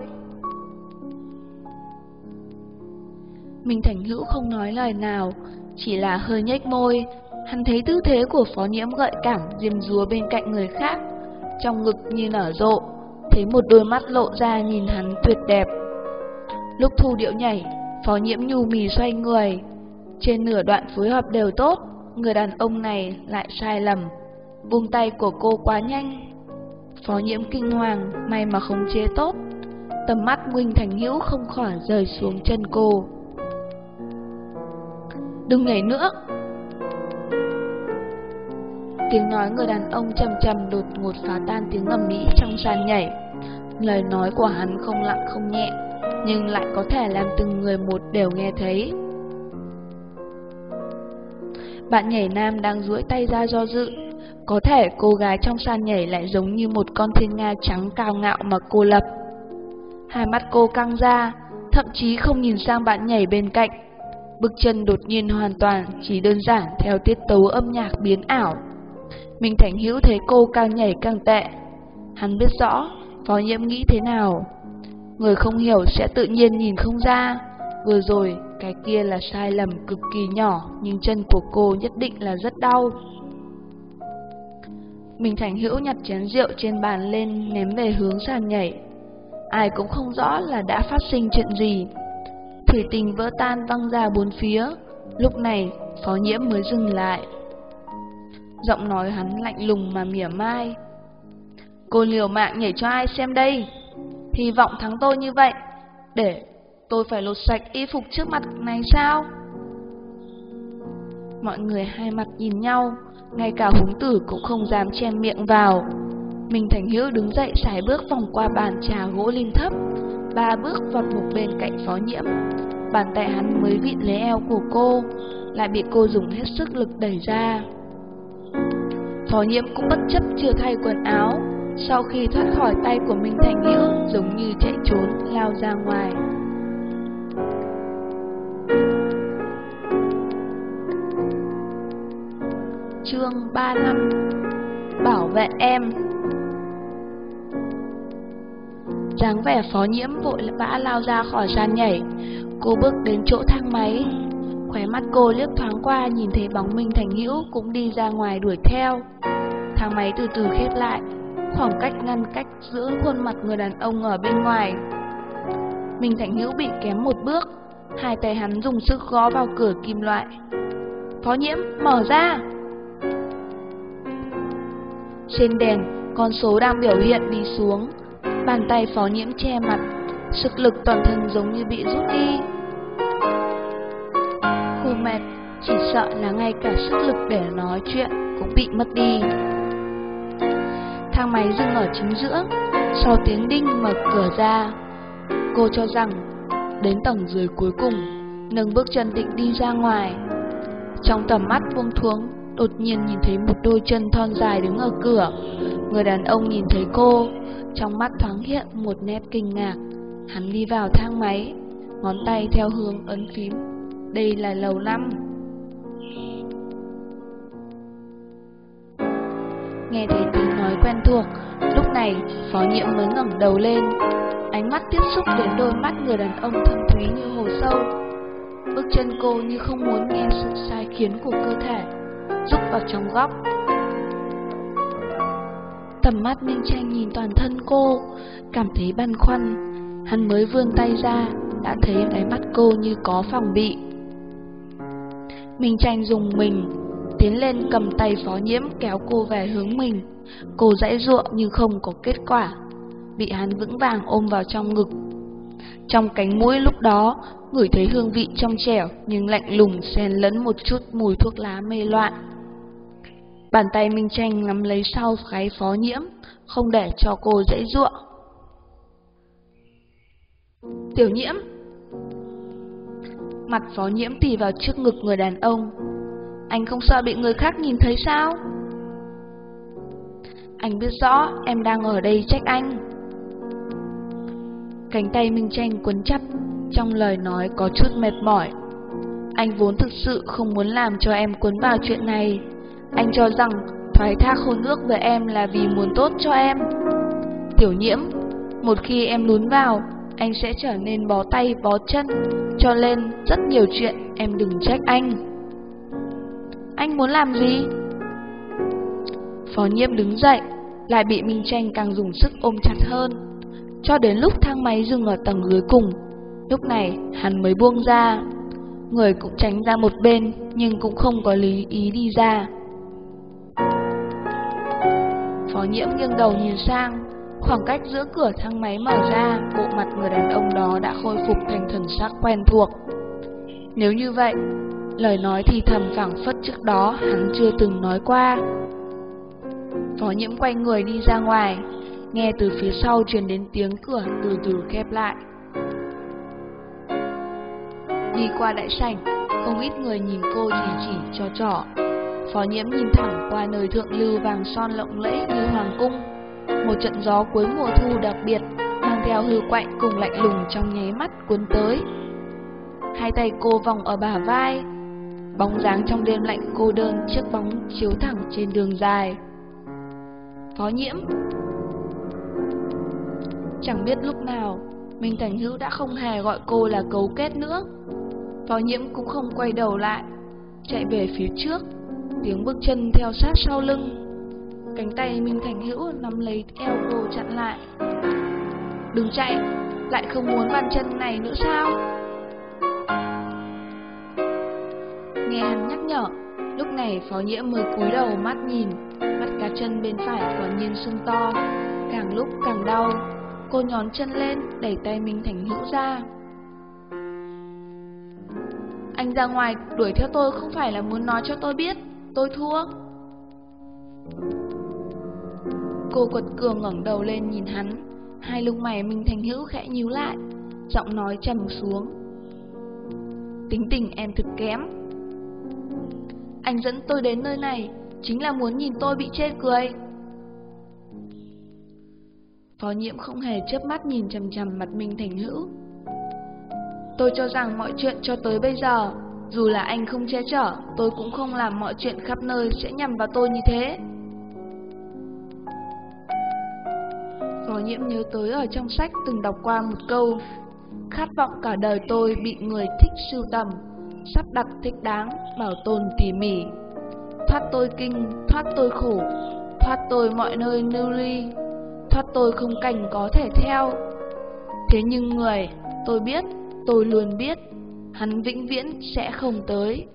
Minh Thành Hữu không nói lời nào, chỉ là hơi nhếch môi. Hắn thấy tư thế của Phó Nhiễm gợi cảm diêm dúa bên cạnh người khác, trong ngực như nở rộ, thấy một đôi mắt lộ ra nhìn hắn tuyệt đẹp. Lúc thu điệu nhảy, Phó Nhiễm nhu mì xoay người. Trên nửa đoạn phối hợp đều tốt, người đàn ông này lại sai lầm. Vung tay của cô quá nhanh. Phó Nhiễm kinh hoàng, may mà khống chế tốt. Tầm mắt Minh Thành Hữu không khỏi rời xuống chân cô. Đừng nhảy nữa. Tiếng nói người đàn ông trầm trầm đột ngột phá tan tiếng ầm ĩ trong sàn nhảy. Lời nói của hắn không nặng không nhẹ, nhưng lại có thể làm từng người một đều nghe thấy. Bạn nhảy nam đang duỗi tay ra do dự. Có thể cô gái trong sàn nhảy lại giống như một con thiên nga trắng cao ngạo mà cô lập. Hai mắt cô căng ra, thậm chí không nhìn sang bạn nhảy bên cạnh. Bước chân đột nhiên hoàn toàn chỉ đơn giản theo tiết tấu âm nhạc biến ảo. Minh Thành Hữu thấy cô càng nhảy càng tệ. Hắn biết rõ Phó Nhiễm nghĩ thế nào. Người không hiểu sẽ tự nhiên nhìn không ra. Vừa rồi cái kia là sai lầm cực kỳ nhỏ, nhưng chân của cô nhất định là rất đau. Minh Thành Hữu nhặt chén rượu trên bàn lên ném về hướng sàn nhảy. Ai cũng không rõ là đã phát sinh chuyện gì. Thủy tinh vỡ tan văng ra bốn phía. Lúc này Phó Nhiễm mới dừng lại. Giọng nói hắn lạnh lùng mà mỉa mai. Cô liều mạng nhảy cho ai xem đây? Hy vọng thắng tôi như vậy để tôi phải lột sạch y phục trước mặt này sao? Mọi người hai mặt nhìn nhau, ngay cả Húng Tử cũng không dám chen miệng vào. Minh Thành Hữu đứng dậy sải bước vòng qua bàn trà gỗ lim thấp, 3 bước vọt một bên cạnh Phó Nhiễm. Bàn tay hắn mới vịn lấy eo của cô, lại bị cô dùng hết sức lực đẩy ra. Phó Nhiễm cũng bất chấp chưa thay quần áo, sau khi thoát khỏi tay của Minh Thành Hữu giống như chạy trốn lao ra ngoài. Chương 35 Bảo vệ em. Dáng vẻ Phó Nhiễm vội vã lao ra khỏi sàn nhảy. Cô bước đến chỗ thang máy, khóe mắt cô liếc thoáng qua nhìn thấy bóng Minh Thành Hữu cũng đi ra ngoài đuổi theo. Thang máy từ từ khép lại, khoảng cách ngăn cách giữa khuôn mặt người đàn ông ở bên ngoài. Minh Thành Hữu bị kém một bước, hai tay hắn dùng sức gõ vào cửa kim loại. Phó Nhiễm, mở ra! Trên đèn, con số đang biểu hiện đi xuống. Bàn tay Phó Nhiễm che mặt, sức lực toàn thân giống như bị rút đi. Cô mệt, chỉ sợ là ngay cả sức lực để nói chuyện cũng bị mất đi. Thang máy dừng ở chính giữa, sau tiếng đinh mở cửa ra. Cô cho rằng đến tầng dưới cuối cùng, nâng bước chân định đi ra ngoài. Trong tầm mắt buông thuống, đột nhiên nhìn thấy một đôi chân thon dài đứng ở cửa. Người đàn ông nhìn thấy cô, trong mắt thoáng hiện một nét kinh ngạc. Hắn đi vào thang máy, ngón tay theo hướng ấn phím. Đây là lầu 5. Nghe thấy tiếng nói quen thuộc, lúc này Phó Nhiễm mới ngẩng đầu lên. Ánh mắt tiếp xúc đến đôi mắt người đàn ông thâm thúy như hồ sâu. Bước chân cô như không muốn nghe sự sai khiến của cơ thể, rúc vào trong góc. Tầm mắt Minh Tranh nhìn toàn thân cô, cảm thấy băn khoăn. Hắn mới vươn tay ra, đã thấy đáy mắt cô như có phòng bị. Minh Tranh dùng mình, tiến lên cầm tay Phó Nhiễm kéo cô về hướng mình. Cô giãy giụa nhưng không có kết quả, bị hắn vững vàng ôm vào trong ngực. Trong cánh mũi lúc đó, ngửi thấy hương vị trong trẻo nhưng lạnh lùng xen lẫn một chút mùi thuốc lá mê loạn. Bàn tay Minh Tranh nắm lấy sau gáy Phó Nhiễm, không để cho cô giãy giụa. Tiểu Nhiễm! Mặt Phó Nhiễm tì vào trước ngực người đàn ông. Anh không sợ bị người khác nhìn thấy sao? Anh biết rõ em đang ở đây trách anh. Cánh tay Minh Tranh quấn chặt, trong lời nói có chút mệt mỏi. Anh vốn thực sự không muốn làm cho em cuốn vào chuyện này. Anh cho rằng thoái thác hôn ước với em là vì muốn tốt cho em. Tiểu Nhiễm, một khi em lún vào, anh sẽ trở nên bó tay bó chân. Cho nên rất nhiều chuyện em đừng trách anh. Anh muốn làm gì? Phó Nhiễm đứng dậy, lại bị Minh Tranh càng dùng sức ôm chặt hơn, cho đến lúc thang máy dừng ở tầng dưới cùng. Lúc này hắn mới buông ra. Người cũng tránh ra một bên, nhưng cũng không có lý ý đi ra. Phó Nhiễm nghiêng đầu nhìn sang. Khoảng cách giữa cửa thang máy mở ra, bộ mặt người đàn ông đó đã khôi phục thành thần sắc quen thuộc. Nếu như vậy, lời nói thì thầm phảng phất trước đó hắn chưa từng nói qua. Phó Nhiễm quay người đi ra ngoài, nghe từ phía sau truyền đến tiếng cửa từ từ khép lại. Đi qua đại sảnh, không ít người nhìn cô chỉ cho trỏ. Phó Nhiễm nhìn thẳng qua nơi thượng lưu vàng son lộng lẫy như hoàng cung. Một trận gió cuối mùa thu đặc biệt, mang theo hư quạnh cùng lạnh lùng trong nháy mắt cuốn tới. Hai tay cô vòng ở bả vai, bóng dáng trong đêm lạnh cô đơn chiếc bóng chiếu thẳng trên đường dài. Phó Nhiễm! Chẳng biết lúc nào, Minh Thành Hữu đã không hề gọi cô là cấu kết nữa. Phó Nhiễm cũng không quay đầu lại, chạy về phía trước, tiếng bước chân theo sát sau lưng. Cánh tay Minh Thành Hữu nắm lấy eo cô chặn lại. Đừng chạy, lại không muốn bàn chân này nữa sao? Nghe hắn nhắc nhở, lúc này Phó Nhiễm mới cúi đầu mắt nhìn, mắt cá chân bên phải quả nhiên sưng to, càng lúc càng đau. Cô nhón chân lên, đẩy tay Minh Thành Hữu ra. Anh ra ngoài đuổi theo tôi không phải là muốn nói cho tôi biết tôi thua. Cô quật cường ngẩng đầu lên nhìn hắn, hai lông mày Minh Thành Hữu khẽ nhíu lại, giọng nói trầm xuống. Tính tình em thực kém. Anh dẫn tôi đến nơi này chính là muốn nhìn tôi bị chê cười. Phó Nhiễm không hề chớp mắt nhìn chằm chằm mặt Minh Thành Hữu. Tôi cho rằng mọi chuyện cho tới bây giờ, dù là anh không che chở, tôi cũng không làm mọi chuyện khắp nơi sẽ nhằm vào tôi như thế. Phó Nhiễm nhớ tới ở trong sách từng đọc qua một câu: khát vọng cả đời tôi bị người thích sưu tầm, sắp đặt thích đáng, bảo tồn tỉ mỉ. Thoát tôi kinh, thoát tôi khổ, thoát tôi mọi nơi lưu ly, thoát tôi không cảnh có thể theo. Thế nhưng người, tôi biết, tôi luôn biết, hắn vĩnh viễn sẽ không tới.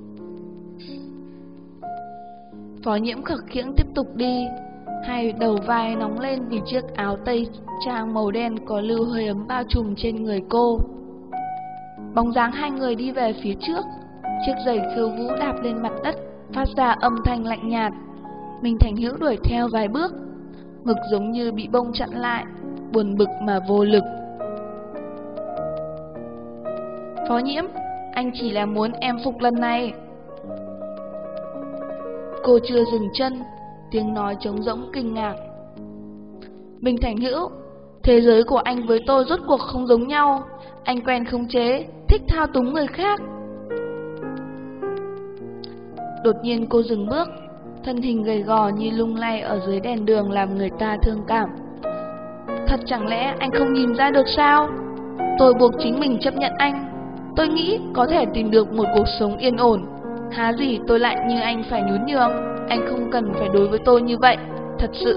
Phó Nhiễm khập khiễng tiếp tục đi, hai đầu vai nóng lên vì chiếc áo tây trang màu đen có lưu hơi ấm bao trùm trên người cô. Bóng dáng hai người đi về phía trước, chiếc giày khiêu vũ đạp lên mặt đất, phát ra âm thanh lạnh nhạt. Minh Thành Hữu đuổi theo vài bước, ngực giống như bị bông chặn lại, buồn bực mà vô lực. Phó Nhiễm, anh chỉ là muốn em phục lần này. Cô chưa dừng chân, tiếng nói trống rỗng kinh ngạc. Minh Thành Hữu, thế giới của anh với tôi rốt cuộc không giống nhau. Anh quen khống chế, thích thao túng người khác. Đột nhiên cô dừng bước, thân hình gầy gò như lung lay ở dưới đèn đường làm người ta thương cảm. Thật chẳng lẽ anh không nhìn ra được sao? Tôi buộc chính mình chấp nhận anh. Tôi nghĩ có thể tìm được một cuộc sống yên ổn. Há gì tôi lại như anh phải nhún nhường. Anh không cần phải đối với tôi như vậy, thật sự.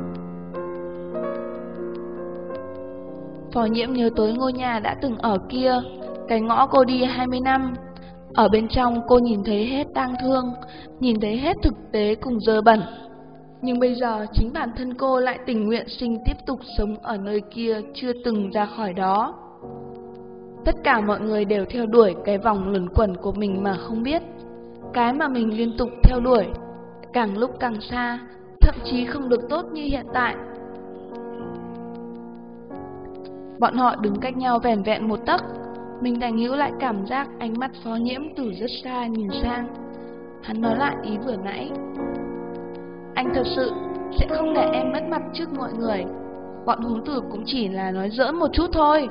Phó Nhiễm nhớ tới ngôi nhà đã từng ở kia, cái ngõ cô đi 20 năm. Ở bên trong cô nhìn thấy hết tang thương, nhìn thấy hết thực tế cùng dơ bẩn. Nhưng bây giờ chính bản thân cô lại tình nguyện tiếp tục sống ở nơi kia, chưa từng ra khỏi đó. Tất cả mọi người đều theo đuổi cái vòng luẩn quẩn của mình mà không biết. Cái mà mình liên tục theo đuổi, càng lúc càng xa, thậm chí không được tốt như hiện tại. Bọn họ đứng cách nhau vẻn vẹn một tấc. Minh Thành Hữu lại cảm giác ánh mắt Phó Nhiễm từ rất xa nhìn sang. Hắn nói lại ý vừa nãy. Anh thật sự sẽ không để em mất mặt trước mọi người. Bọn húng tử cũng chỉ là nói giỡn một chút thôi.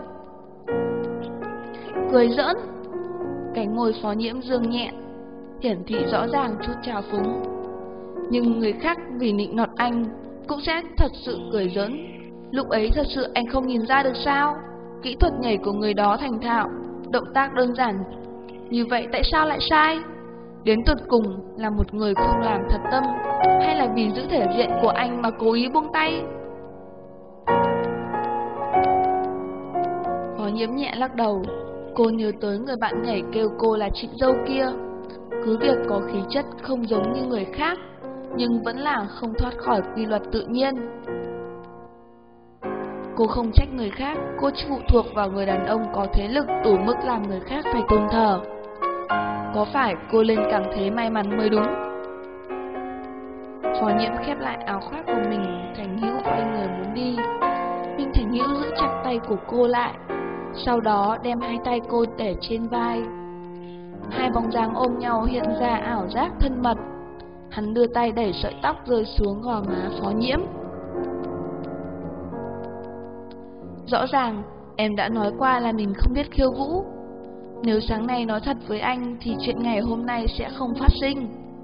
Cười giỡn. Cánh môi Phó Nhiễm dương nhẹ, hiển thị rõ ràng chút trào phúng. Nhưng người khác vì nịnh nọt anh cũng sẽ thật sự cười giỡn. Lúc ấy thật sự anh không nhìn ra được sao? Kỹ thuật nhảy của người đó thành thạo, động tác đơn giản như vậy tại sao lại sai? Đến tột cùng là một người không làm thật tâm, hay là vì giữ thể diện của anh mà cố ý buông tay? Phó Nhiễm nhẹ lắc đầu. Cô nhớ tới người bạn nhảy kêu cô là chị dâu kia. Cứ việc có khí chất không giống như người khác, nhưng vẫn là không thoát khỏi quy luật tự nhiên. Cô không trách người khác, cô chỉ phụ thuộc vào người đàn ông có thế lực đủ mức làm người khác phải tôn thờ. Có phải cô lên cảm thấy may mắn mới đúng? Phó Nhiễm khép lại áo khoác của mình, Thành Hữu quay người muốn đi. Minh Thành Hữu giữ chặt tay của cô lại, sau đó đem hai tay cô để trên vai. Hai bóng dáng ôm nhau hiện ra ảo giác thân mật. Hắn đưa tay đẩy sợi tóc rơi xuống gò má Phó Nhiễm. Rõ ràng em đã nói qua là mình không biết khiêu vũ. Nếu sáng nay nói thật với anh thì chuyện ngày hôm nay sẽ không phát sinh.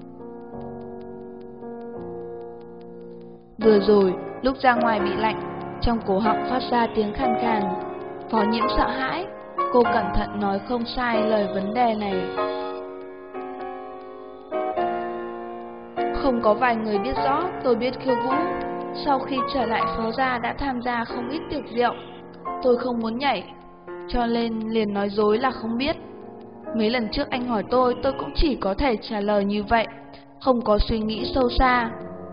Vừa rồi lúc ra ngoài bị lạnh, trong cổ họng phát ra tiếng khàn khàn. Phó Nhiễm sợ hãi, cô cẩn thận nói không sai lời vấn đề này. Không có vài người biết rõ tôi biết khiêu vũ. Sau khi trở lại phó gia đã tham gia không ít tiệc rượu. Tôi không muốn nhảy, cho nên liền nói dối là không biết. Mấy lần trước anh hỏi tôi cũng chỉ có thể trả lời như vậy, không có suy nghĩ sâu xa.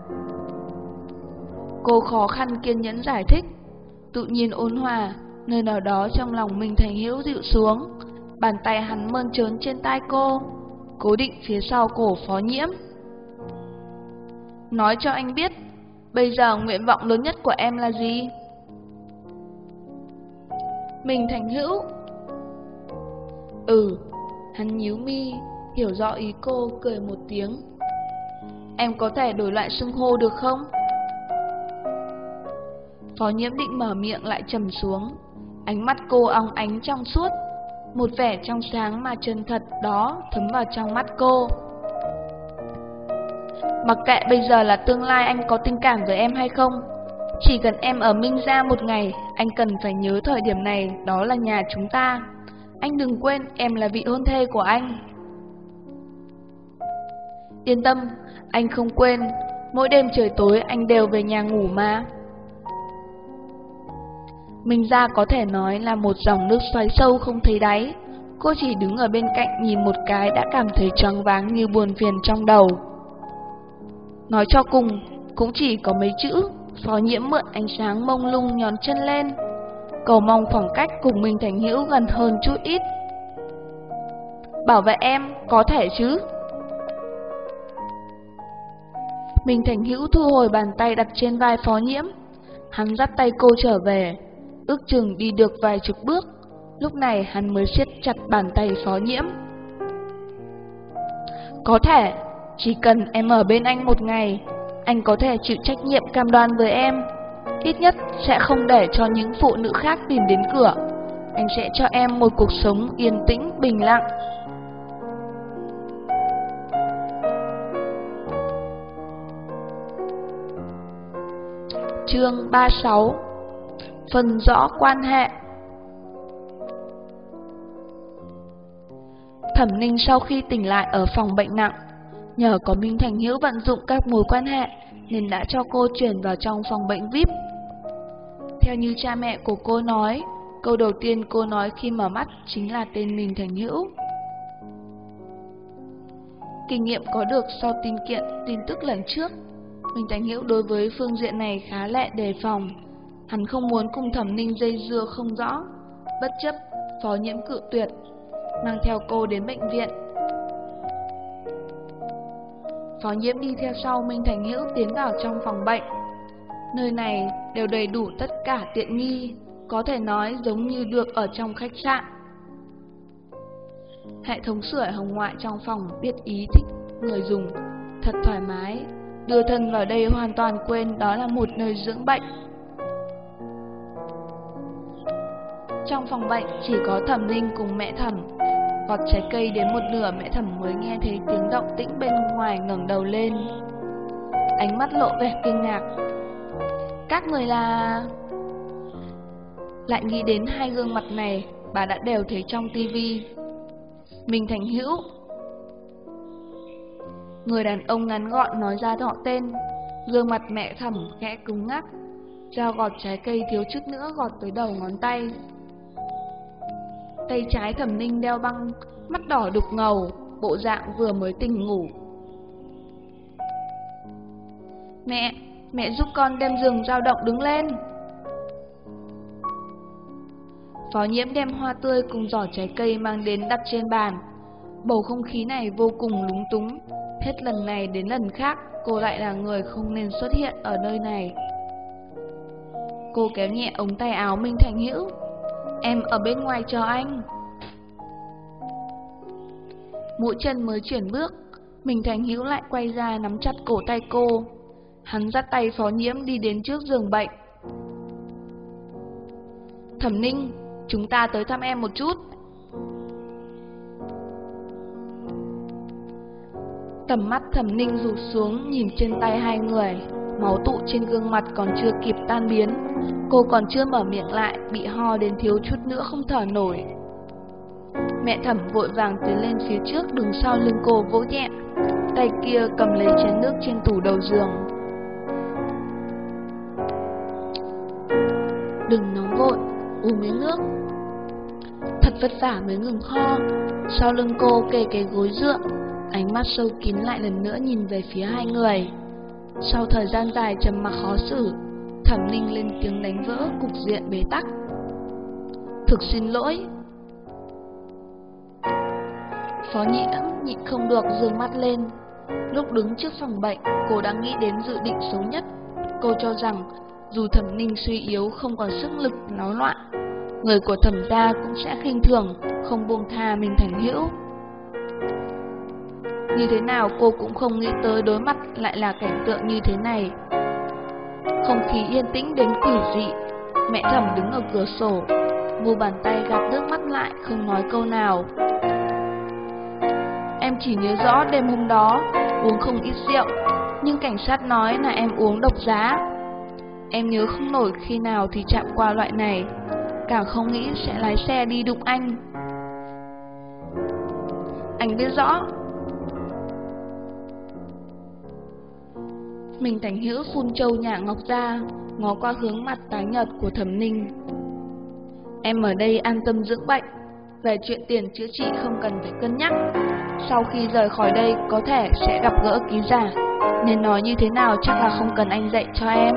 Cô khó khăn kiên nhẫn giải thích, tự nhiên ôn hòa, nơi nào đó trong lòng Minh Thành Hữu dịu xuống. Bàn tay hắn mơn trớn trên tai cô, cố định phía sau cổ Phó Nhiễm. Nói cho anh biết, bây giờ nguyện vọng lớn nhất của em là gì? Minh Thành Hữu. Hắn nhíu mi, hiểu rõ ý cô, cười một tiếng. Em có thể đổi loại xưng hô được không? Phó Nhiễm định mở miệng lại trầm xuống. Ánh mắt cô óng ánh trong suốt, một vẻ trong sáng mà chân thật đó thấm vào trong mắt cô. Mặc kệ bây giờ là tương lai anh có tình cảm với em hay không, chỉ cần em ở Minh gia một ngày, anh cần phải nhớ thời điểm này đó là nhà chúng ta. Anh đừng quên em là vị hôn thê của anh. Yên tâm, anh không quên, mỗi đêm trời tối anh đều về nhà ngủ mà. Minh gia có thể nói là một dòng nước xoáy sâu không thấy đáy. Cô chỉ đứng ở bên cạnh nhìn một cái đã cảm thấy choáng váng như buồn phiền trong đầu. Nói cho cùng, cũng chỉ có mấy chữ. Phó Nhiễm mượn ánh sáng mông lung nhón chân lên, cầu mong khoảng cách cùng Minh Thành Hữu gần hơn chút ít. Bảo vệ em, có thể chứ? Minh Thành Hữu thu hồi bàn tay đặt trên vai Phó Nhiễm. Hắn dắt tay cô trở về, ước chừng đi được vài chục bước. Lúc này hắn mới siết chặt bàn tay Phó Nhiễm. Có thể, chỉ cần em ở bên anh một ngày, anh có thể chịu trách nhiệm cam đoan với em. Ít nhất sẽ không để cho những phụ nữ khác tìm đến cửa. Anh sẽ cho em một cuộc sống yên tĩnh, bình lặng. Chương 36. Phân rõ quan hệ. Thẩm Ninh sau khi tỉnh lại ở phòng bệnh nặng, nhờ có Minh Thành Hữu vận dụng các mối quan hệ nên đã cho cô chuyển vào trong phòng bệnh VIP. Theo như cha mẹ của cô nói, câu đầu tiên cô nói khi mở mắt chính là tên Minh Thành Hữu. Kinh nghiệm có được sau tin tức lần trước, Minh Thành Hữu đối với phương diện này khá lẹ đề phòng. Hắn không muốn cùng Thẩm Ninh dây dưa không rõ. Bất chấp Phó Nhiễm cự tuyệt, mang theo cô đến bệnh viện. Phó Nhiễm đi theo sau Minh Thành Hữu tiến vào trong phòng bệnh. Nơi này đều đầy đủ tất cả tiện nghi, có thể nói giống như được ở trong khách sạn. Hệ thống sưởi hồng ngoại trong phòng biết ý thích người dùng, thật thoải mái. Đưa thân vào đây hoàn toàn quên đó là một nơi dưỡng bệnh. Trong phòng bệnh chỉ có Thẩm Ninh cùng mẹ Thẩm. Gọt trái cây đến một nửa, mẹ Thẩm mới nghe thấy tiếng động tĩnh bên ngoài, ngẩng đầu lên, ánh mắt lộ vẻ kinh ngạc. Các người là... Lại nghĩ đến hai gương mặt này, bà đã đều thấy trong tivi. Minh Thành Hữu. Người đàn ông ngắn gọn nói ra họ tên. Gương mặt mẹ Thẩm khẽ cứng ngắc, dao gọt trái cây thiếu chút nữa gọt tới đầu ngón tay. Tay trái Thẩm Ninh đeo băng, mắt đỏ đục ngầu, bộ dạng vừa mới tỉnh ngủ. Mẹ giúp con đem giường dao động đứng lên. Phó Nhiễm đem hoa tươi cùng giỏ trái cây mang đến đặt trên bàn. Bầu không khí này vô cùng lúng túng. Hết lần này đến lần khác, cô lại là người không nên xuất hiện ở nơi này. Cô kéo nhẹ ống tay áo Minh Thành Hữu. Em ở bên ngoài chờ anh. Mũi chân mới chuyển bước, Minh Thành Hữu lại quay ra nắm chặt cổ tay cô. Hắn dắt tay Phó Nhiễm đi đến trước giường bệnh. Thẩm Ninh, chúng ta tới thăm em một chút. Tầm mắt Thẩm Ninh rụt xuống nhìn trên tay hai người. Máu tụ trên gương mặt còn chưa kịp tan biến. Cô còn chưa mở miệng lại, bị ho đến thiếu chút nữa không thở nổi. Mẹ Thẩm vội vàng tiến lên phía trước, đứng sau lưng cô vỗ nhẹ, tay kia cầm lấy chén nước trên tủ đầu giường. Đừng nóng vội, uống miếng nước. Thật vất vả mới ngừng ho. Sau lưng cô kề cái gối dựa, ánh mắt sâu kín lại lần nữa nhìn về phía hai người. Sau thời gian dài trầm mặc khó xử, Thẩm Ninh lên tiếng đánh vỡ cục diện bế tắc. Thực xin lỗi. Phó Nhiễm nhịn không được giương mắt lên. Lúc đứng trước phòng bệnh, cô đã nghĩ đến dự định xấu nhất. Cô cho rằng dù Thẩm Ninh suy yếu không còn sức lực náo loạn, người của Thẩm gia cũng sẽ khinh thường, không buông tha Minh Thành Hữu. Như thế nào cô cũng không nghĩ tới đối mặt lại là cảnh tượng như thế này. Không khí yên tĩnh đến quỷ dị. Mẹ Thẩm đứng ở cửa sổ, mu bàn tay gạt nước mắt lại, không nói câu nào. Em chỉ nhớ rõ đêm hôm đó uống không ít rượu, nhưng cảnh sát nói là em uống độc giá. Em nhớ không nổi khi nào thì chạm qua loại này, càng không nghĩ sẽ lái xe đi đụng anh. Anh biết rõ. Minh Thành Hữu phun trâu nhả ngọc ra, ngó qua hướng mặt tái nhợt của Thẩm Ninh. Em ở đây an tâm dưỡng bệnh, về chuyện tiền chữa trị không cần phải cân nhắc. Sau khi rời khỏi đây có thể sẽ gặp gỡ ký giả, nên nói như thế nào chắc là không cần anh dạy cho em.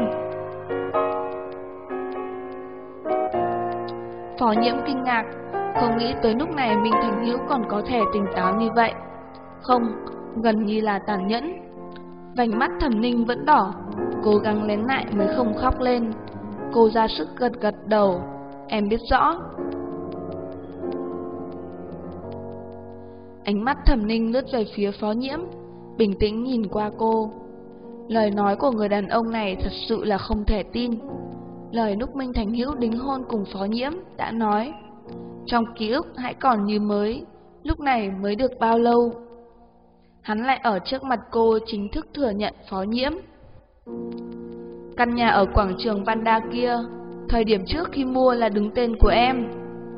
Phó Nhiễm kinh ngạc, không nghĩ tới lúc này Minh Thành Hữu còn có thể tỉnh táo như vậy. Không, gần như là tàn nhẫn. Vành mắt Thẩm Ninh vẫn đỏ, cố gắng lén lại mới không khóc lên. Cô ra sức gật gật đầu, em biết rõ. Ánh mắt Thẩm Ninh lướt về phía Phó Nhiễm, bình tĩnh nhìn qua cô. Lời nói của người đàn ông này thật sự là không thể tin. Lời lúc Minh Thành Hữu đính hôn cùng Phó Nhiễm đã nói, trong ký ức hãy còn như mới, lúc này mới được bao lâu. Hắn lại ở trước mặt cô chính thức thừa nhận Phó Nhiễm. Căn nhà ở quảng trường Vanda kia, thời điểm trước khi mua là đứng tên của em.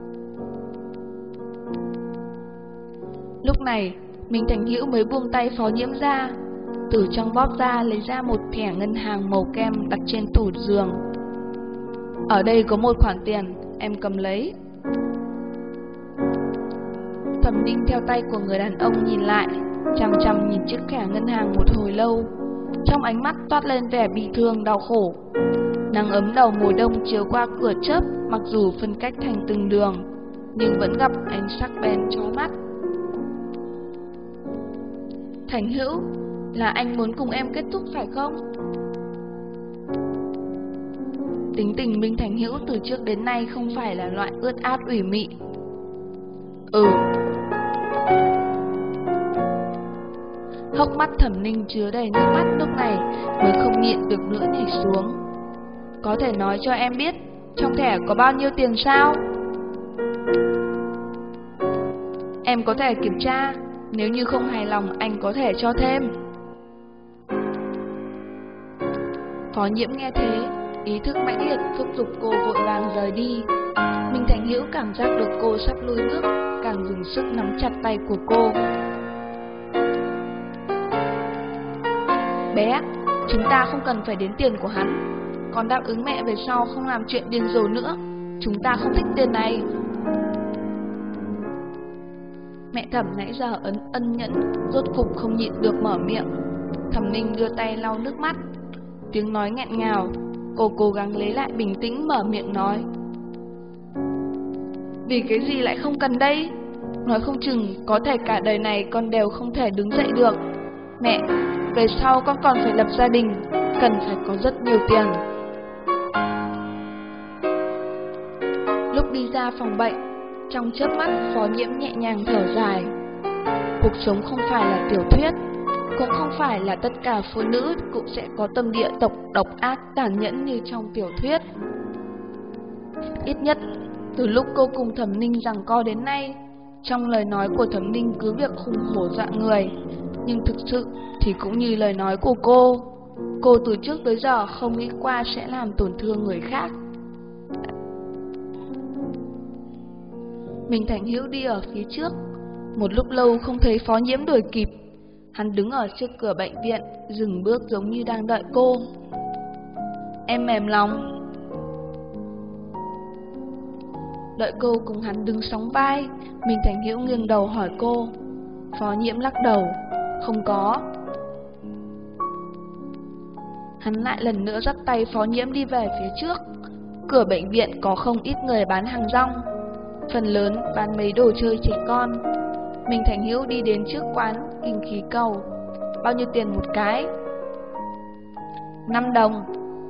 Lúc này, Minh Thành Hữu mới buông tay Phó Nhiễm ra, từ trong bóp ra lấy ra một thẻ ngân hàng màu kem đặt trên tủ giường. Ở đây có một khoản tiền, em cầm lấy. Thẩm Ninh theo tay của người đàn ông nhìn lại, chằm chằm nhìn chiếc thẻ ngân hàng một hồi lâu, trong ánh mắt toát lên vẻ bi thương đau khổ. Nắng ấm đầu mùa đông chiếu qua cửa chớp, mặc dù phân cách thành từng đường, nhưng vẫn gặp ánh sắc bén chói mắt. Thành Hữu, là anh muốn cùng em kết thúc phải không? Tính tình Minh Thành Hữu từ trước đến nay không phải là loại ướt át ủy mị. Hốc mắt Thẩm Ninh chứa đầy nước mắt lúc này mới không nhịn được nữa nhảy xuống. Có thể nói cho em biết trong thẻ có bao nhiêu tiền sao? Em có thể kiểm tra, nếu như không hài lòng anh có thể cho thêm. Phó Nhiễm nghe thế, ý thức mãnh liệt thúc giục cô vội vàng rời đi. Minh Thành Hữu cảm giác được cô sắp lùi bước, càng dùng sức nắm chặt tay của cô. Bé, chúng ta không cần phải đến tiền của hắn. Còn đáp ứng mẹ về sau không làm chuyện điên rồ nữa. Chúng ta không thích tiền này. Mẹ Thẩm nãy giờ ân nhẫn, rốt cục không nhịn được mở miệng. Thẩm Ninh đưa tay lau nước mắt, tiếng nói nghẹn ngào. Cô cố gắng lấy lại bình tĩnh mở miệng nói. Vì cái gì lại không cần đây? Nói không chừng có thể cả đời này con đều không thể đứng dậy được. Mẹ, về sau con còn phải lập gia đình, cần phải có rất nhiều tiền. Lúc đi ra phòng bệnh, trong chớp mắt Phó Nhiễm nhẹ nhàng thở dài. Cuộc sống không phải là tiểu thuyết, cũng không phải là tất cả phụ nữ cũng sẽ có tâm địa độc ác tàn nhẫn như trong tiểu thuyết. Ít nhất từ lúc cô cùng Thẩm Ninh giằng co đến nay, trong lời nói của Thẩm Ninh cứ việc hùng hổ dọa người, nhưng thực sự thì cũng như lời nói của cô từ trước tới giờ không nghĩ qua sẽ làm tổn thương người khác. Minh Thành Hữu đi ở phía trước. Một lúc lâu không thấy Phó Nhiễm đuổi kịp. Hắn đứng ở trước cửa bệnh viện, dừng bước giống như đang đợi cô. Em mềm lòng. Đợi cô cùng hắn đứng sóng vai, Minh Thành Hữu nghiêng đầu hỏi cô. Phó Nhiễm lắc đầu. Không có. Hắn lại lần nữa dắt tay Phó Nhiễm đi về phía trước. Cửa bệnh viện có không ít người bán hàng rong, phần lớn bán mấy đồ chơi trẻ con. Minh Thành Hữu đi đến trước quán kinh khí cầu. Bao nhiêu tiền một cái? 5 đồng.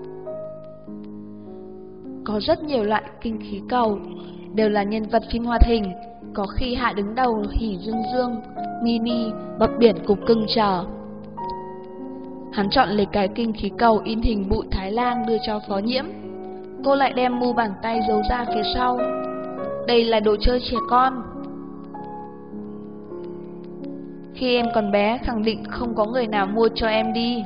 Có rất nhiều loại kinh khí cầu, đều là nhân vật phim hoạt hình, có khi hạ đứng đầu Hỉ Dương Dương, Mini, Bập Biển Cục Cưng chờ. Hắn chọn lấy cái kinh khí cầu in hình bụi Thái Lan đưa cho Phó Nhiễm. Cô lại đem mu bàn tay giấu ra phía sau. Đây là đồ chơi trẻ con. Khi em còn bé, khẳng định không có người nào mua cho em đi.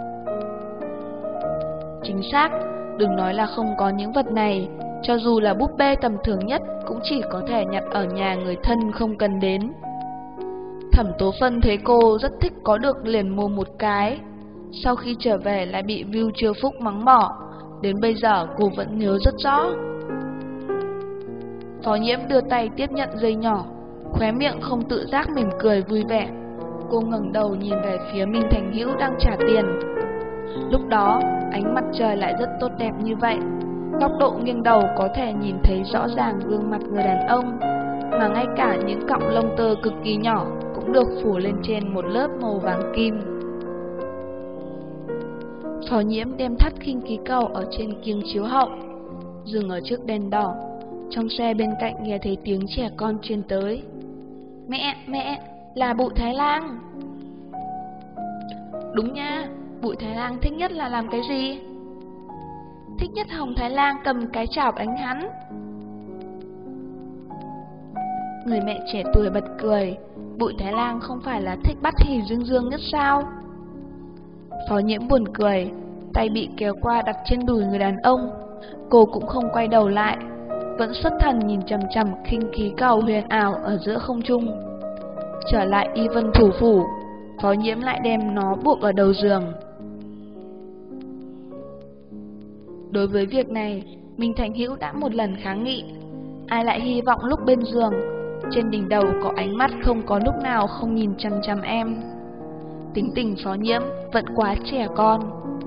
Chính xác, đừng nói là không có những vật này, cho dù là búp bê tầm thường nhất cũng chỉ có thể nhặt ở nhà người thân không cần đến. Thẩm Tố Phân thấy cô rất thích có được liền mua một cái. Sau khi trở về lại bị Vưu Chiêu Phúc mắng mỏ, đến bây giờ cô vẫn nhớ rất rõ. Phó Nhiễm đưa tay tiếp nhận dây nhỏ, khóe miệng không tự giác mỉm cười vui vẻ. Cô ngẩng đầu nhìn về phía Minh Thành Hữu đang trả tiền. Lúc đó, ánh mặt trời lại rất tốt đẹp như vậy. Góc độ nghiêng đầu có thể nhìn thấy rõ ràng gương mặt người đàn ông, mà ngay cả những cọng lông tơ cực kỳ nhỏ cũng được phủ lên trên một lớp màu vàng kim. Phó Nhiễm đem thắt khinh khí cầu ở trên kiếng chiếu hậu, dừng ở trước đèn đỏ. Trong xe bên cạnh nghe thấy tiếng trẻ con truyền tới. Mẹ, là Bụi Thái Lan. Đúng nha, Bụi Thái Lan thích nhất là làm cái gì? Thích nhất Hồng Thái Lan cầm cái chảo đánh hắn. Người mẹ trẻ tuổi bật cười. Bụi Thái Lan không phải là thích bắt Hỉ Dương Dương nhất sao? Phó Nhiễm buồn cười, tay bị kéo qua đặt trên đùi người đàn ông. Cô cũng không quay đầu lại, vẫn xuất thần nhìn chằm chằm khinh khí cầu huyền ảo ở giữa không trung. Trở lại Y Vân thủ phủ, Phó Nhiễm lại đem nó buộc ở đầu giường. Đối với việc này, Minh Thành Hữu đã một lần kháng nghị. Ai lại hy vọng lúc bên giường, trên đỉnh đầu có ánh mắt không có lúc nào không nhìn chằm chằm em. Tính tình Phó Nhiễm vẫn quá trẻ con.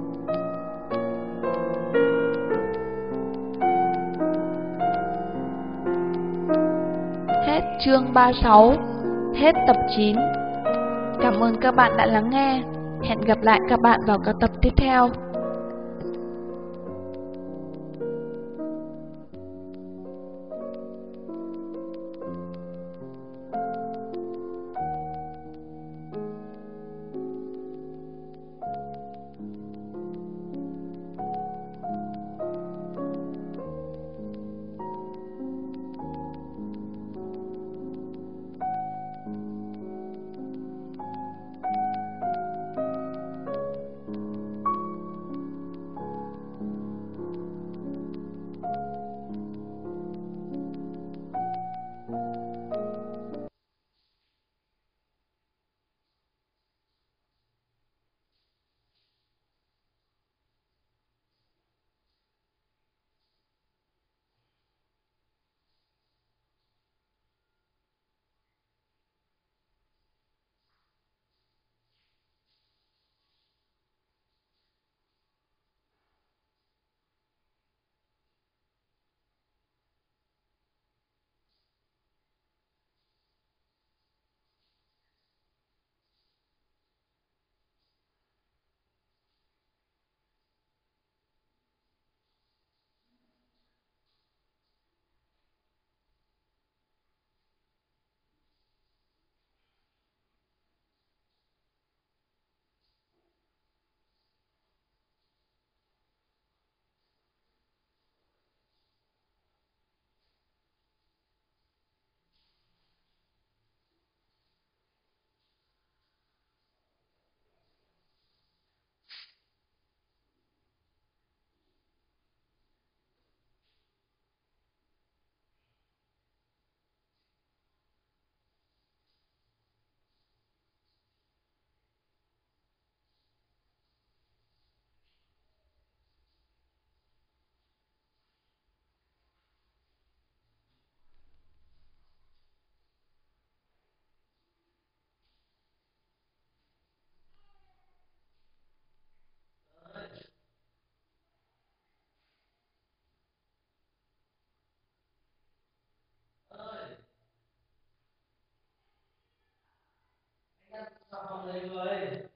Hết chương 36, hết tập 9. Cảm ơn các bạn đã lắng nghe. Hẹn gặp lại các bạn vào các tập tiếp theo. thầy người.